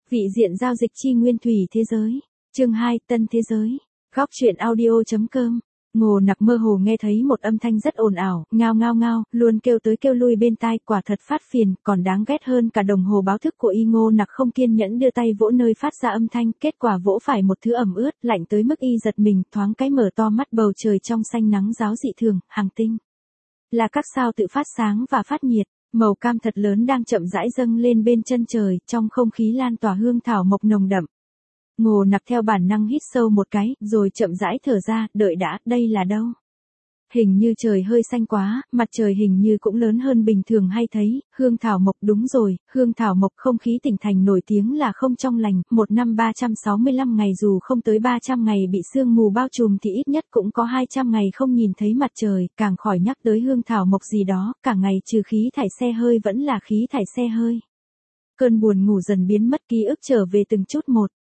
Vị diện giao dịch chi nguyên thủy thế giới. Chương 2, Tân thế giới. Góc truyện audio.com. Ngô Nặc mơ hồ nghe thấy một âm thanh rất ồn ào, ngao ngao ngao, luôn kêu tới kêu lui bên tai, quả thật phát phiền, còn đáng ghét hơn cả đồng hồ báo thức của y. Ngô Nặc không kiên nhẫn đưa tay vỗ nơi phát ra âm thanh, kết quả vỗ phải một thứ ẩm ướt, lạnh tới mức y giật mình, thoáng cái mở to mắt, bầu trời trong xanh nắng ráo dị thường, hàng tinh là các sao tự phát sáng và phát nhiệt. Màu cam thật lớn đang chậm rãi dâng lên bên chân trời, trong không khí lan tỏa hương thảo mộc nồng đậm. Ngô Nặc theo bản năng hít sâu một cái, rồi chậm rãi thở ra, đợi đã, đây là đâu? Hình như trời hơi xanh quá, mặt trời hình như cũng lớn hơn bình thường hay thấy, hương thảo mộc đúng rồi, hương thảo mộc. Không khí tỉnh thành nổi tiếng là không trong lành, một năm 365 ngày dù không tới 300 ngày bị sương mù bao trùm thì ít nhất cũng có 200 ngày không nhìn thấy mặt trời, càng khỏi nhắc tới hương thảo mộc gì đó, cả ngày trừ khí thải xe hơi vẫn là khí thải xe hơi. Cơn buồn ngủ dần biến mất, ký ức trở về từng chút một.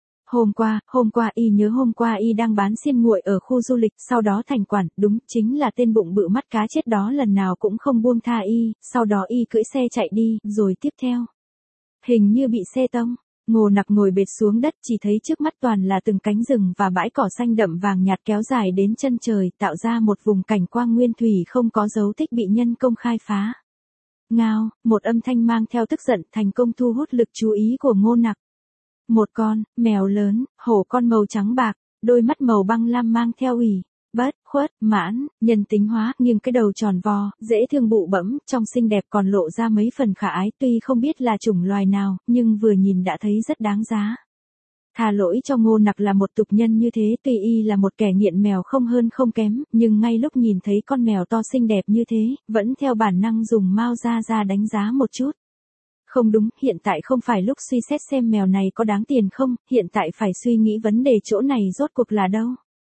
Hôm qua y nhớ hôm qua y đang bán xiên nguội ở khu du lịch, sau đó thành quản, đúng, chính là tên bụng bự mắt cá chết đó lần nào cũng không buông tha y, sau đó y cưỡi xe chạy đi, rồi tiếp theo. Hình như bị xe tông. Ngô Nặc ngồi bệt xuống đất, chỉ thấy trước mắt toàn là từng cánh rừng và bãi cỏ xanh đậm vàng nhạt kéo dài đến chân trời, tạo ra một vùng cảnh quang nguyên thủy không có dấu tích bị nhân công khai phá. Ngao, một âm thanh mang theo tức giận thành công thu hút lực chú ý của Ngô Nặc. Một con mèo lớn, hổ con màu trắng bạc, đôi mắt màu băng lam mang theo ủy, bất khuất, mãn, nhân tính hóa, nhưng cái đầu tròn vo, dễ thương bụ bẫm, trong xinh đẹp còn lộ ra mấy phần khả ái, tuy không biết là chủng loài nào, nhưng vừa nhìn đã thấy rất đáng giá. Thà lỗi cho Ngô Nặc là một tục nhân như thế, tuy y là một kẻ nghiện mèo không hơn không kém, nhưng ngay lúc nhìn thấy con mèo to xinh đẹp như thế, vẫn theo bản năng dùng mao ra đánh giá một chút. Không đúng, hiện tại không phải lúc suy xét xem mèo này có đáng tiền không, hiện tại phải suy nghĩ vấn đề chỗ này rốt cuộc là đâu.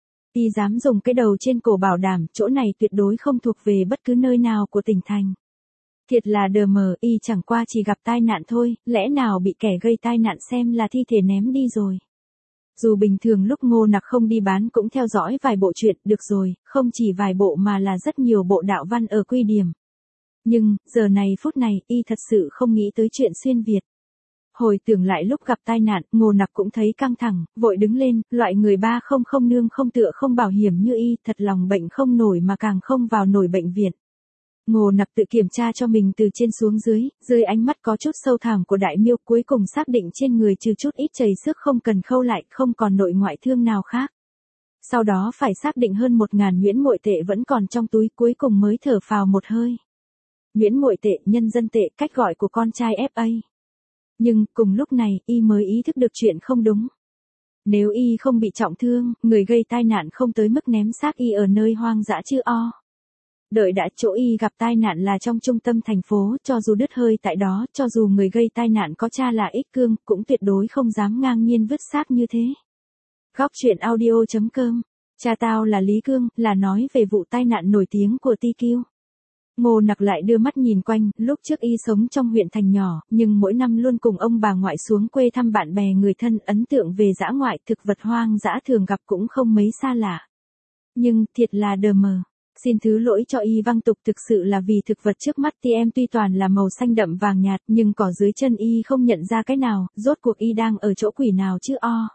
Y dám dùng cái đầu trên cổ bảo đảm, chỗ này tuyệt đối không thuộc về bất cứ nơi nào của tỉnh thành. Thiệt là đờ mờ, y chẳng qua chỉ gặp tai nạn thôi, lẽ nào bị kẻ gây tai nạn xem là thi thể ném đi rồi. Dù bình thường lúc Ngô Nặc không đi bán cũng theo dõi vài bộ truyện, được rồi, không chỉ vài bộ mà là rất nhiều bộ đạo văn ở Quy Điểm. Nhưng, giờ này phút này, y thật sự không nghĩ tới chuyện xuyên Việt. Hồi tưởng lại lúc gặp tai nạn, Ngô Nặc cũng thấy căng thẳng, vội đứng lên, loại người 300 nương không tựa không bảo hiểm như y, thật lòng bệnh không nổi mà càng không vào nổi bệnh viện. Ngô Nặc tự kiểm tra cho mình từ trên xuống dưới ánh mắt có chút sâu thẳm của Đại Miêu, cuối cùng xác định trên người trừ chút ít chảy xước không cần khâu lại, không còn nội ngoại thương nào khác. Sau đó phải xác định hơn 1000 nhuyễn muội tệ vẫn còn trong túi, cuối cùng mới thở phào một hơi. Nhuyễn muội tệ, nhân dân tệ, cách gọi của con trai FA. Nhưng, cùng lúc này, y mới ý thức được chuyện không đúng. Nếu y không bị trọng thương, người gây tai nạn không tới mức ném xác y ở nơi hoang dã chứ o. Đợi đã, chỗ y gặp tai nạn là trong trung tâm thành phố, cho dù đứt hơi tại đó, cho dù người gây tai nạn có cha là Ích Cương, cũng tuyệt đối không dám ngang nhiên vứt xác như thế. Góc truyện audio.com. Cha tao là Lý Cương, là nói về vụ tai nạn nổi tiếng của TQ. Ngô Nặc lại đưa mắt nhìn quanh, lúc trước y sống trong huyện thành nhỏ, nhưng mỗi năm luôn cùng ông bà ngoại xuống quê thăm bạn bè người thân, ấn tượng về dã ngoại, thực vật hoang dã thường gặp cũng không mấy xa lạ. Nhưng, thiệt là đờ mờ. Xin thứ lỗi cho y văng tục, thực sự là vì thực vật trước mắt thì em tuy toàn là màu xanh đậm vàng nhạt, nhưng cỏ dưới chân y không nhận ra cái nào, rốt cuộc y đang ở chỗ quỷ nào chứ o.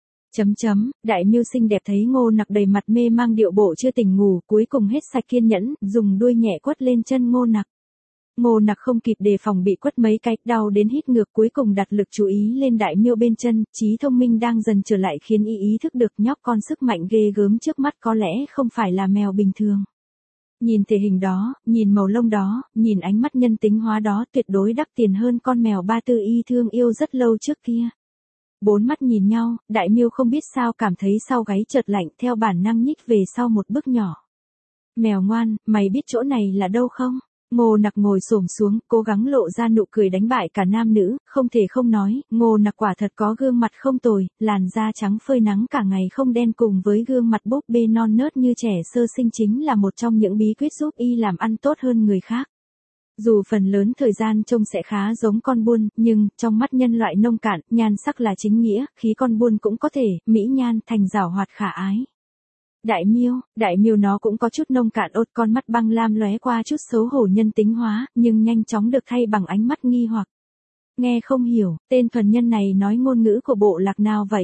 Đại Miêu xinh đẹp thấy Ngô Nặc đầy mặt mê mang điệu bộ chưa tỉnh ngủ, cuối cùng hết sạch kiên nhẫn, dùng đuôi nhẹ quất lên chân Ngô Nặc. Ngô Nặc không kịp đề phòng bị quất mấy cái, đau đến hít ngược, cuối cùng đặt lực chú ý lên Đại Miêu bên chân, trí thông minh đang dần trở lại khiến y ý thức được nhóc con sức mạnh ghê gớm trước mắt có lẽ không phải là mèo bình thường. Nhìn thể hình đó, nhìn màu lông đó, nhìn ánh mắt nhân tính hóa đó, tuyệt đối đắt tiền hơn con mèo Ba Tư y thương yêu rất lâu trước kia. Bốn mắt nhìn nhau, Đại Miêu không biết sao cảm thấy sau gáy chợt lạnh, theo bản năng nhích về sau một bước nhỏ. Mèo ngoan, mày biết chỗ này là đâu không? Ngô Nặc ngồi xổm xuống, cố gắng lộ ra nụ cười đánh bại cả nam nữ, không thể không nói, Ngô Nặc quả thật có gương mặt không tồi, làn da trắng phơi nắng cả ngày không đen cùng với gương mặt búp bê non nớt như trẻ sơ sinh chính là một trong những bí quyết giúp y làm ăn tốt hơn người khác. Dù phần lớn thời gian trông sẽ khá giống con buôn, nhưng, trong mắt nhân loại nông cạn, nhan sắc là chính nghĩa, khí con buôn cũng có thể, mỹ nhan, thành giảo hoạt khả ái. Đại Miêu nó cũng có chút nông cạn ốt, con mắt băng lam lóe qua chút xấu hổ nhân tính hóa, nhưng nhanh chóng được thay bằng ánh mắt nghi hoặc. Nghe không hiểu, tên thuần nhân này nói ngôn ngữ của bộ lạc nào vậy?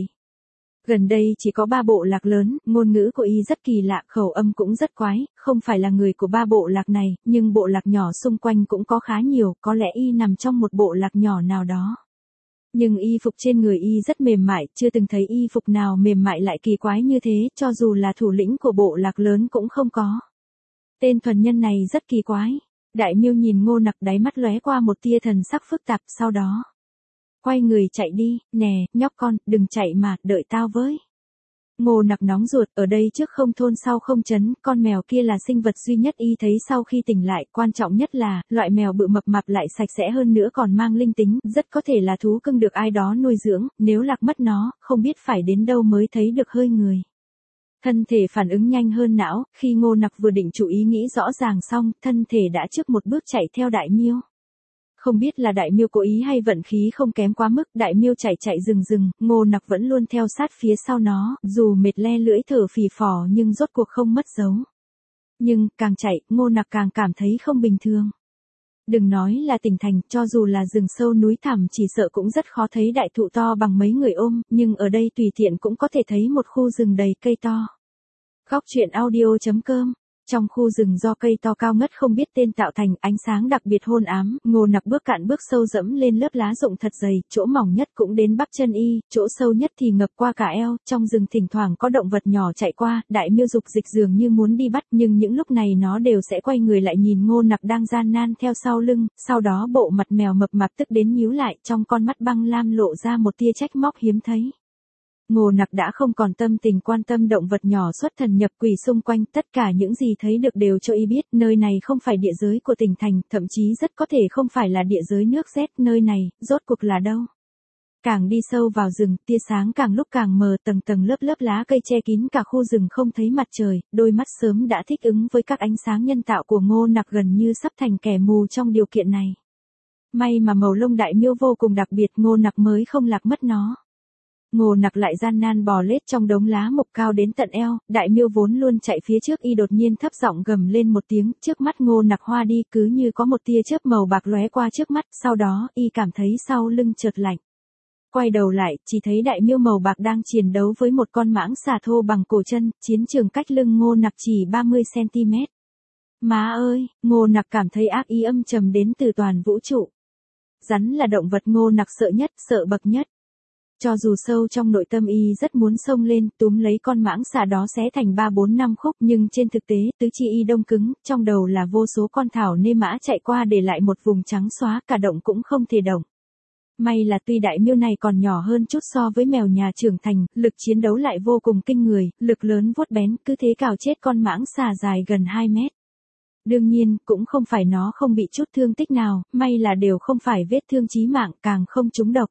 Gần đây chỉ có 3 bộ lạc lớn, ngôn ngữ của y rất kỳ lạ, khẩu âm cũng rất quái, không phải là người của 3 bộ lạc này, nhưng bộ lạc nhỏ xung quanh cũng có khá nhiều, có lẽ y nằm trong một bộ lạc nhỏ nào đó. Nhưng y phục trên người y rất mềm mại, chưa từng thấy y phục nào mềm mại lại kỳ quái như thế, cho dù là thủ lĩnh của bộ lạc lớn cũng không có. Tên thuần nhân này rất kỳ quái. Đại Miêu nhìn Ngô Nặc, đáy mắt lóe qua một tia thần sắc phức tạp, sau đó quay người chạy đi. Nè, nhóc con, đừng chạy mà, đợi tao với. Ngô Nặc nóng ruột, ở đây trước không thôn sau không trấn, con mèo kia là sinh vật duy nhất y thấy sau khi tỉnh lại, quan trọng nhất là, loại mèo bự mập mạp lại sạch sẽ hơn nữa còn mang linh tính, rất có thể là thú cưng được ai đó nuôi dưỡng, nếu lạc mất nó, không biết phải đến đâu mới thấy được hơi người. Thân thể phản ứng nhanh hơn não, khi Ngô Nặc vừa định chú ý nghĩ rõ ràng xong, thân thể đã trước một bước chạy theo Đại Miêu. Không biết là Đại Miêu cố ý hay vận khí không kém quá mức, Đại Miêu chạy rừng, Ngô Nặc vẫn luôn theo sát phía sau nó, dù mệt le lưỡi thở phì phò nhưng rốt cuộc không mất dấu. Nhưng, càng chạy, Ngô Nặc càng cảm thấy không bình thường. Đừng nói là tỉnh thành, cho dù là rừng sâu núi thẳm chỉ sợ cũng rất khó thấy đại thụ to bằng mấy người ôm, nhưng ở đây tùy tiện cũng có thể thấy một khu rừng đầy cây to. Góc truyện audio.com. Trong khu rừng do cây to cao ngất không biết tên tạo thành, ánh sáng đặc biệt hôn ám, Ngô Nặc bước cạn bước sâu dẫm lên lớp lá rụng thật dày, chỗ mỏng nhất cũng đến bắp chân y, chỗ sâu nhất thì ngập qua cả eo, trong rừng thỉnh thoảng có động vật nhỏ chạy qua, Đại Miêu dục dịch dường như muốn đi bắt, nhưng những lúc này nó đều sẽ quay người lại nhìn Ngô Nặc đang gian nan theo sau lưng, sau đó bộ mặt mèo mập mạp tức đến nhíu lại, trong con mắt băng lam lộ ra một tia trách móc hiếm thấy. Ngô Nặc đã không còn tâm tình quan tâm động vật nhỏ xuất thần nhập quỷ xung quanh, tất cả những gì thấy được đều cho y biết, nơi này không phải địa giới của tỉnh thành, thậm chí rất có thể không phải là địa giới nước rét, nơi này, rốt cuộc là đâu? Càng đi sâu vào rừng, tia sáng càng lúc càng mờ, tầng tầng lớp lá cây che kín cả khu rừng không thấy mặt trời, đôi mắt sớm đã thích ứng với các ánh sáng nhân tạo của Ngô Nặc gần như sắp thành kẻ mù trong điều kiện này. May mà màu lông Đại Miêu vô cùng đặc biệt, Ngô Nặc mới không lạc mất nó. Ngô Nặc lại gian nan bò lết trong đống lá mục cao đến tận eo, Đại Miêu vốn luôn chạy phía trước y đột nhiên thấp giọng gầm lên một tiếng, trước mắt Ngô Nặc hoa đi, cứ như có một tia chớp màu bạc lóe qua trước mắt, sau đó y cảm thấy sau lưng chợt lạnh. Quay đầu lại, chỉ thấy Đại Miêu màu bạc đang chiến đấu với một con mãng xà thô bằng cổ chân, chiến trường cách lưng Ngô Nặc chỉ 30 cm. Má ơi, Ngô Nặc cảm thấy ác ý âm trầm đến từ toàn vũ trụ. Rắn là động vật Ngô Nặc sợ nhất, sợ bậc nhất. Cho dù sâu trong nội tâm y rất muốn xông lên, túm lấy con mãng xà đó xé thành 3-4-5 khúc, nhưng trên thực tế, tứ chi y đông cứng, trong đầu là vô số con thảo nê mã chạy qua để lại một vùng trắng xóa, cả động cũng không thể động. May là tuy Đại Miêu này còn nhỏ hơn chút so với mèo nhà trưởng thành, lực chiến đấu lại vô cùng kinh người, lực lớn vuốt bén, cứ thế cào chết con mãng xà dài gần 2 mét. Đương nhiên, cũng không phải nó không bị chút thương tích nào, may là đều không phải vết thương chí mạng, càng không trúng độc.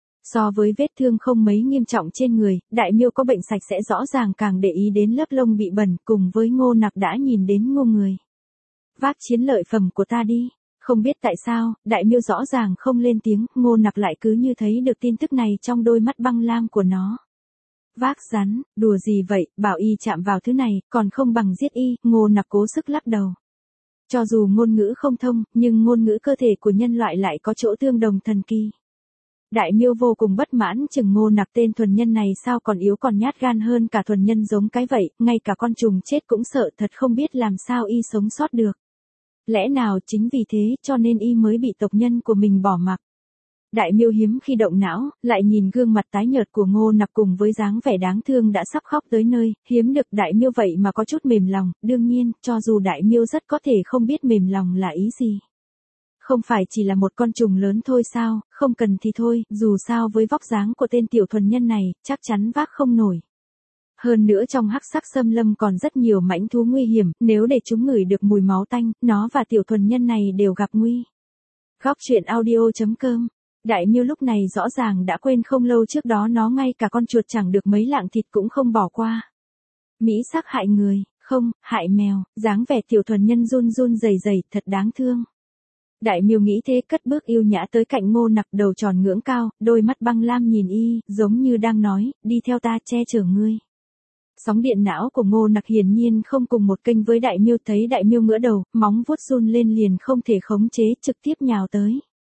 So với vết thương không mấy nghiêm trọng trên người, Đại Miêu có bệnh sạch sẽ rõ ràng càng để ý đến lớp lông bị bẩn, cùng với Ngô Nặc đã nhìn đến ngu người. Vác chiến lợi phẩm của ta đi. Không biết tại sao, Đại Miêu rõ ràng không lên tiếng, Ngô Nặc lại cứ như thấy được tin tức này trong đôi mắt băng lam của nó. Vác rắn, đùa gì vậy, bảo y chạm vào thứ này, còn không bằng giết y, Ngô Nặc cố sức lắc đầu. Cho dù ngôn ngữ không thông, nhưng ngôn ngữ cơ thể của nhân loại lại có chỗ tương đồng thần kỳ. Đại Miêu vô cùng bất mãn chừng Ngô Nặc tên thuần nhân này sao còn yếu còn nhát gan hơn cả thuần nhân giống cái vậy, ngay cả con trùng chết cũng sợ, thật không biết làm sao y sống sót được. Lẽ nào chính vì thế cho nên y mới bị tộc nhân của mình bỏ mặc. Đại Miêu hiếm khi động não, lại nhìn gương mặt tái nhợt của Ngô Nặc cùng với dáng vẻ đáng thương đã sắp khóc tới nơi, hiếm được Đại Miêu vậy mà có chút mềm lòng, đương nhiên, cho dù Đại Miêu rất có thể không biết mềm lòng là ý gì. Không phải chỉ là một con trùng lớn thôi sao, không cần thì thôi, dù sao với vóc dáng của tên tiểu thuần nhân này, chắc chắn vác không nổi. Hơn nữa trong hắc sắc xâm lâm còn rất nhiều mãnh thú nguy hiểm, nếu để chúng ngửi được mùi máu tanh, nó và tiểu thuần nhân này đều gặp nguy. Góc truyện audio.com. Đại Miêu lúc này rõ ràng đã quên không lâu trước đó nó ngay cả con chuột chẳng được mấy lạng thịt cũng không bỏ qua. Mỹ sắc hại người, không, hại mèo, dáng vẻ tiểu thuần nhân run run rẩy rẩy, thật đáng thương. Đại Miêu nghĩ thế cất bước yêu nhã tới cạnh Ngô Nặc, đầu tròn ngưỡng cao, đôi mắt băng lam nhìn y, giống như đang nói, đi theo ta che chở ngươi. Sóng điện não của Ngô Nặc hiển nhiên không cùng một kênh với Đại Miêu, thấy Đại Miêu ngửa đầu, móng vuốt run lên liền không thể khống chế, trực tiếp nhào tới.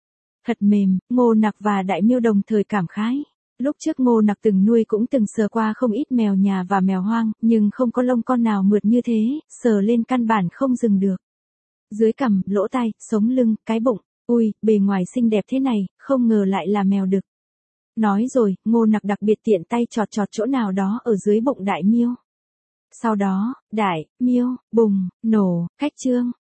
Thật mềm, Ngô Nặc và Đại Miêu đồng thời cảm khái. Lúc trước Ngô Nặc từng nuôi cũng từng sờ qua không ít mèo nhà và mèo hoang, nhưng không có lông con nào mượt như thế, sờ lên căn bản không dừng được. Dưới cằm, lỗ tai, sống lưng, cái bụng, ui, bề ngoài xinh đẹp thế này, không ngờ lại là mèo đực. Nói rồi, Ngô Nặc đặc biệt tiện tay chọt chọt chỗ nào đó ở dưới bụng Đại Miêu. Sau đó, Đại, Miêu, bùng, nổ, khách trương.